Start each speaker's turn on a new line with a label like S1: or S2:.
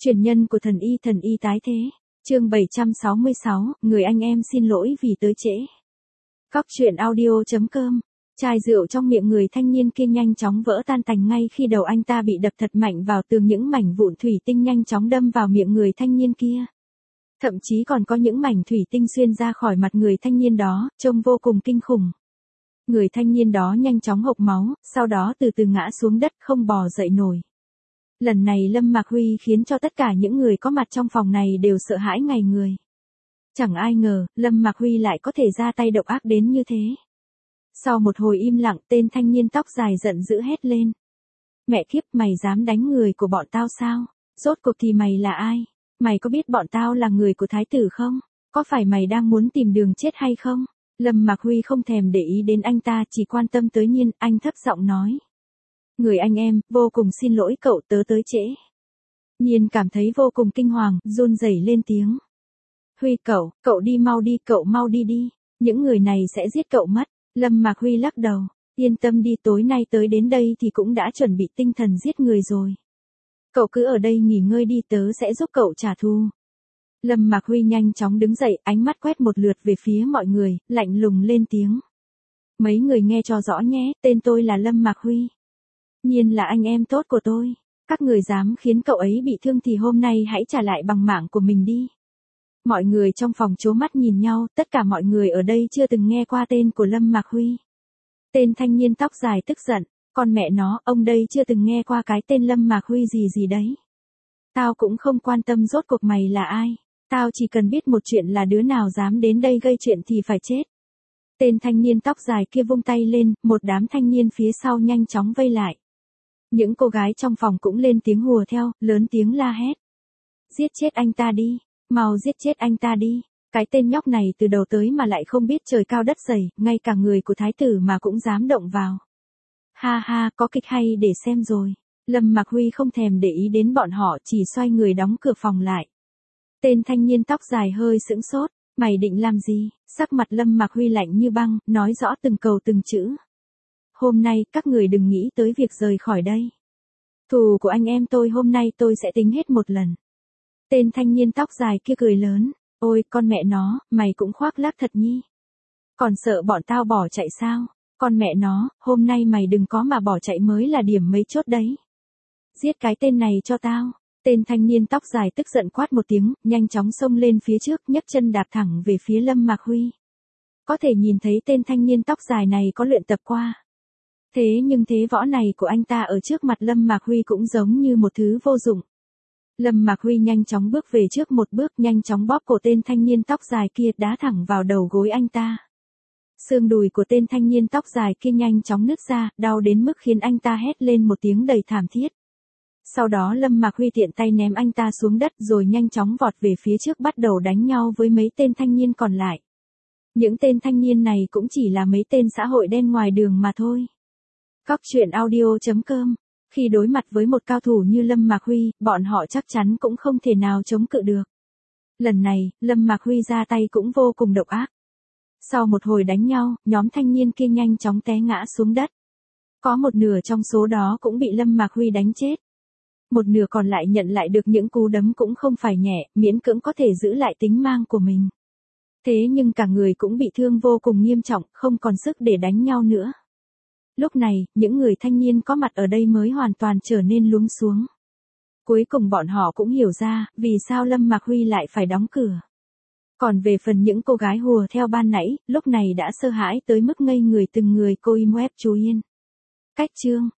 S1: Truyền nhân của thần y tái thế. Chương 766, người anh em xin lỗi vì tới trễ. Góc truyện audio.com. Chai rượu trong miệng người thanh niên kia nhanh chóng vỡ tan tành ngay khi đầu anh ta bị đập thật mạnh vào tường, những mảnh vụn thủy tinh nhanh chóng đâm vào miệng người thanh niên kia. Thậm chí còn có những mảnh thủy tinh xuyên ra khỏi mặt người thanh niên đó, trông vô cùng kinh khủng. Người thanh niên đó nhanh chóng hộc máu, sau đó từ từ ngã xuống đất không bò dậy nổi. Lần này Lâm Mạc Huy khiến cho tất cả những người có mặt trong phòng này đều sợ hãi ngây người. Chẳng ai ngờ, Lâm Mạc Huy lại có thể ra tay độc ác đến như thế. Sau một hồi im lặng, tên thanh niên tóc dài giận dữ hét lên. Mẹ kiếp, mày dám đánh người của bọn tao sao? Rốt cuộc thì mày là ai? Mày có biết bọn tao là người của thái tử không? Có phải mày đang muốn tìm đường chết hay không? Lâm Mạc Huy không thèm để ý đến anh ta, chỉ quan tâm tới Nhiên, anh thấp giọng nói. Người anh em, vô cùng xin lỗi cậu, tớ tới trễ. Nhiên cảm thấy vô cùng kinh hoàng, run rẩy lên tiếng. Huy cậu đi mau đi, cậu mau đi đi. Những người này sẽ giết cậu mất. Lâm Mạc Huy lắc đầu. Yên tâm đi, tối nay tới đến đây thì cũng đã chuẩn bị tinh thần giết người rồi. Cậu cứ ở đây nghỉ ngơi đi, tớ sẽ giúp cậu trả thù. Lâm Mạc Huy nhanh chóng đứng dậy, ánh mắt quét một lượt về phía mọi người, lạnh lùng lên tiếng. Mấy người nghe cho rõ nhé, tên tôi là Lâm Mạc Huy. Nhiên là anh em tốt của tôi. Các người dám khiến cậu ấy bị thương thì hôm nay hãy trả lại bằng mạng của mình đi. Mọi người trong phòng trố mắt nhìn nhau, tất cả mọi người ở đây chưa từng nghe qua tên của Lâm Mạc Huy. Tên thanh niên tóc dài tức giận, con mẹ nó, ông đây chưa từng nghe qua cái tên Lâm Mạc Huy gì đấy. Tao cũng không quan tâm rốt cuộc mày là ai, tao chỉ cần biết một chuyện là đứa nào dám đến đây gây chuyện thì phải chết. Tên thanh niên tóc dài kia vung tay lên, một đám thanh niên phía sau nhanh chóng vây lại. Những cô gái trong phòng cũng lên tiếng hùa theo, lớn tiếng la hét. Giết chết anh ta đi, mau giết chết anh ta đi. Cái tên nhóc này từ đầu tới mà lại không biết trời cao đất dày, ngay cả người của thái tử mà cũng dám động vào. Ha ha, có kịch hay để xem rồi. Lâm Mạc Huy không thèm để ý đến bọn họ, chỉ xoay người đóng cửa phòng lại. Tên thanh niên tóc dài hơi sững sốt. Mày định làm gì? Sắc mặt Lâm Mạc Huy lạnh như băng, nói rõ từng câu từng chữ. Hôm nay, các người đừng nghĩ tới việc rời khỏi đây. Thù của anh em tôi hôm nay tôi sẽ tính hết một lần. Tên thanh niên tóc dài kia cười lớn. Ôi, con mẹ nó, mày cũng khoác lác thật nhi. Còn sợ bọn tao bỏ chạy sao? Con mẹ nó, hôm nay mày đừng có mà bỏ chạy mới là điểm mấy chốt đấy. Giết cái tên này cho tao. Tên thanh niên tóc dài tức giận quát một tiếng, nhanh chóng xông lên phía trước, nhấc chân đạp thẳng về phía Lâm Mạc Huy. Có thể nhìn thấy tên thanh niên tóc dài này có luyện tập qua. Thế nhưng thế võ này của anh ta ở trước mặt Lâm Mạc Huy cũng giống như một thứ vô dụng. Lâm Mạc Huy nhanh chóng bước về trước một bước, nhanh chóng bóp cổ tên thanh niên tóc dài kia, đá thẳng vào đầu gối anh ta. Xương đùi của tên thanh niên tóc dài kia nhanh chóng nứt ra, đau đến mức khiến anh ta hét lên một tiếng đầy thảm thiết. Sau đó Lâm Mạc Huy tiện tay ném anh ta xuống đất rồi nhanh chóng vọt về phía trước, bắt đầu đánh nhau với mấy tên thanh niên còn lại. Những tên thanh niên này cũng chỉ là mấy tên xã hội đen ngoài đường mà thôi. Góc truyện audio.com. Khi đối mặt với một cao thủ như Lâm Mạc Huy, bọn họ chắc chắn cũng không thể nào chống cự được. Lần này, Lâm Mạc Huy ra tay cũng vô cùng độc ác. Sau một hồi đánh nhau, nhóm thanh niên kia nhanh chóng té ngã xuống đất. Có một nửa trong số đó cũng bị Lâm Mạc Huy đánh chết. Một nửa còn lại nhận lại được những cú đấm cũng không phải nhẹ, miễn cưỡng có thể giữ lại tính mạng của mình. Thế nhưng cả người cũng bị thương vô cùng nghiêm trọng, không còn sức để đánh nhau nữa. Lúc này, những người thanh niên có mặt ở đây mới hoàn toàn trở nên luống xuống. Cuối cùng bọn họ cũng hiểu ra, vì sao Lâm Mạc Huy lại phải đóng cửa. Còn về phần những cô gái hùa theo ban nãy, lúc này đã sợ hãi tới mức ngây người từng người. Cô im web chú Yên. Cách chương.